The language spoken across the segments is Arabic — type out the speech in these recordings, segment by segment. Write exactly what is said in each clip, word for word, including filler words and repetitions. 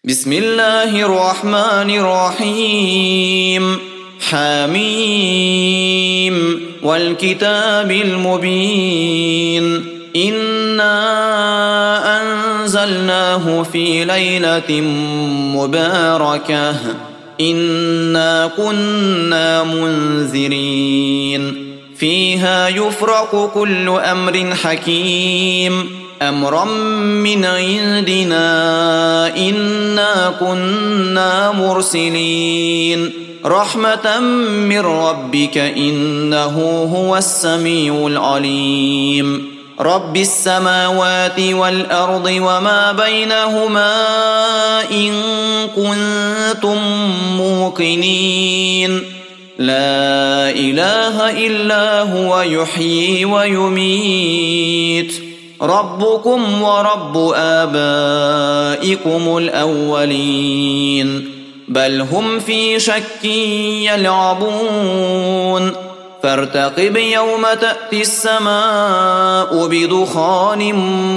بسم الله الرحمن الرحيم حميم والكتاب المبين إنا أنزلناه في ليلة مباركة إنا كنا منذرين فيها يفرق كل أمر حكيم أمرا من عندنا إنا كنا مرسلين رحمة من ربك إنه هو السميع العليم رب السماوات والأرض وما بينهما إن كنتم موقنين لا إله إلا هو يحيي ويميت ربكم ورب آبائكم الأولين بل هم في شك يلعبون فارتقب يوم تأتي السماء بدخان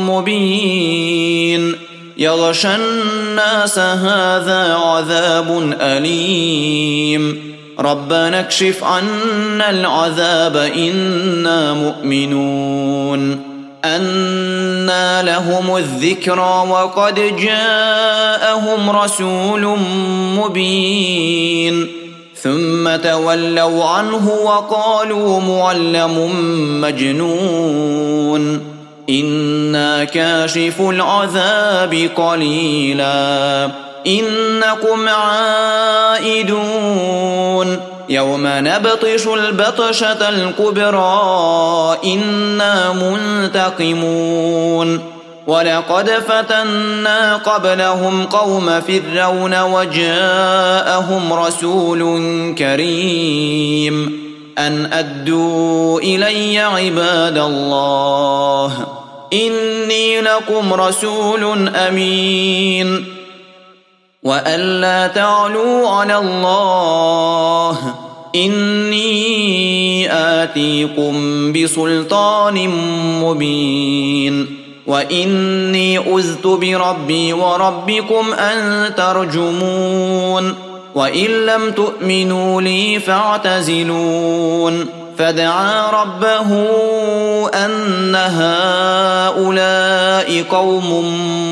مبين يغشى الناس هذا عذاب أليم ربنا اكشف عنا العذاب إنا مؤمنون أنى لهم الذكرى وقد جاءهم رسول مبين ثم تولوا عنه وقالوا معلم مجنون إنا كاشف العذاب قليلا إنكم عائدون يوم نبطش البطشة الكبرى إنا منتقمون ولقد فتنا قبلهم قوم فرعون وجاءهم رسول كريم أن أدوا إلي عباد الله إني لكم رسول أمين وأن لا تعلوا على الله إني آتيكم بسلطان مبين وإني أذت بربي وربكم أن ترجمون وإن لم تؤمنوا لي فاعتزلون فدعا ربه أن هؤلاء قوم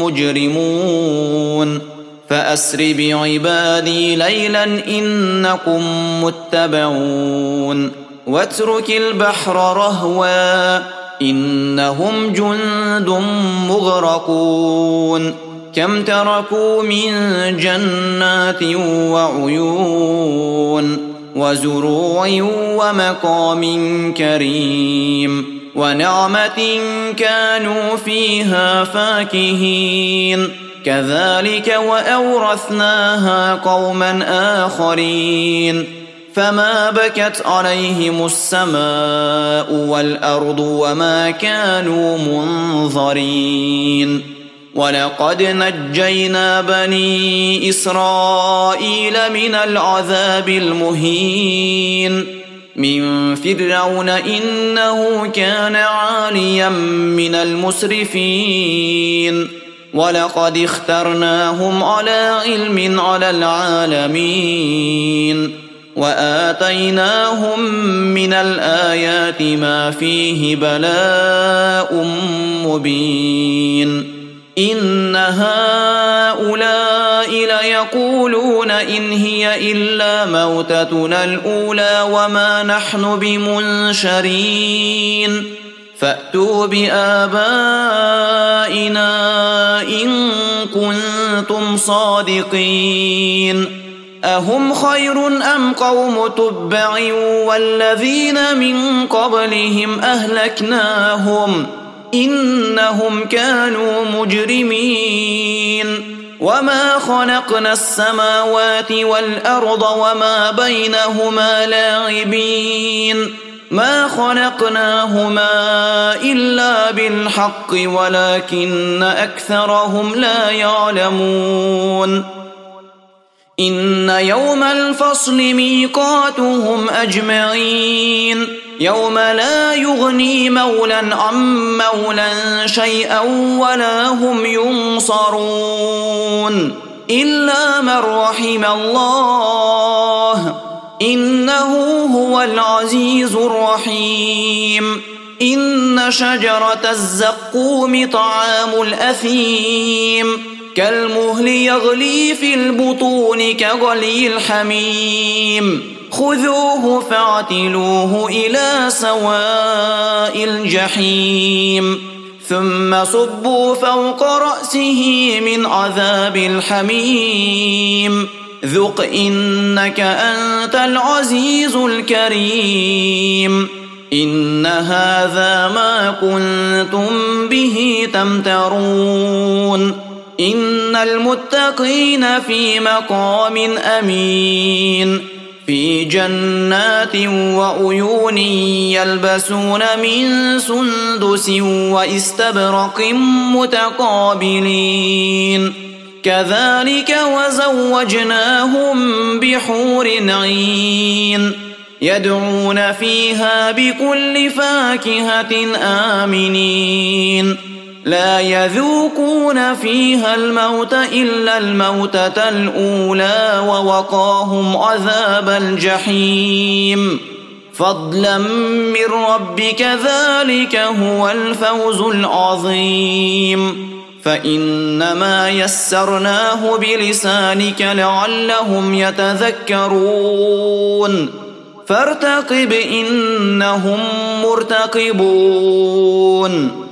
مجرمون فأسر بعبادي ليلا إنكم متبعون واترك البحر رهوا إنهم جند مغرقون كم تركوا من جنات وعيون وزروع ومقام كريم ونعمة كانوا فيها فاكهين كذلك وأورثناها قوما آخرين فما بكت عليهم السماء والأرض وما كانوا منظرين ولقد نجينا بني إسرائيل من العذاب المهين من فرعون إنه كان عاليا من المسرفين ولقد اخترناهم على علم على العالمين وآتيناهم من الآيات ما فيه بلاء مبين إن هؤلاء ليقولون إن هي إلا موتتنا الأولى وما نحن بمنشرين فأتوا بآبائنا إن كنتم صادقين أهم خير أم قوم تبع والذين من قبلهم أهلكناهم إنهم كانوا مجرمين وما خلقنا السماوات والأرض وما بينهما لاعبين ما خلقناهما إلا بالحق ولكن أكثرهم لا يعلمون إن يوم الفصل ميقاتهم أجمعين يوم لا يغني مولى عن مولى شيئا ولا هم ينصرون إلا من رحم الله إنه هو العزيز الرحيم. إن شجرة الزقوم طعام الأثيم كالمهل يغلي في البطون كغلي الحميم خذوه فاعتلوه إلى سواء الجحيم ثم صبوا فوق رأسه من عذاب الحميم ذق إنك أنت العزيز الكريم. إن هذا ما كنتم به تمترون. إن المتقين في مقام أمين في جنات وعيون يلبسون من سندس واستبرق متقابلين كذلك وزوجناهم بحور عين يدعون فيها بكل فاكهة آمنين لا يذوقون فيها الموت إلا الموتة الأولى ووقاهم عذاب الجحيم فضلا من ربك ذلك هو الفوز العظيم. فإنما يسرناه بلسانك لعلهم يتذكرون فارتقب إنهم مرتقبون.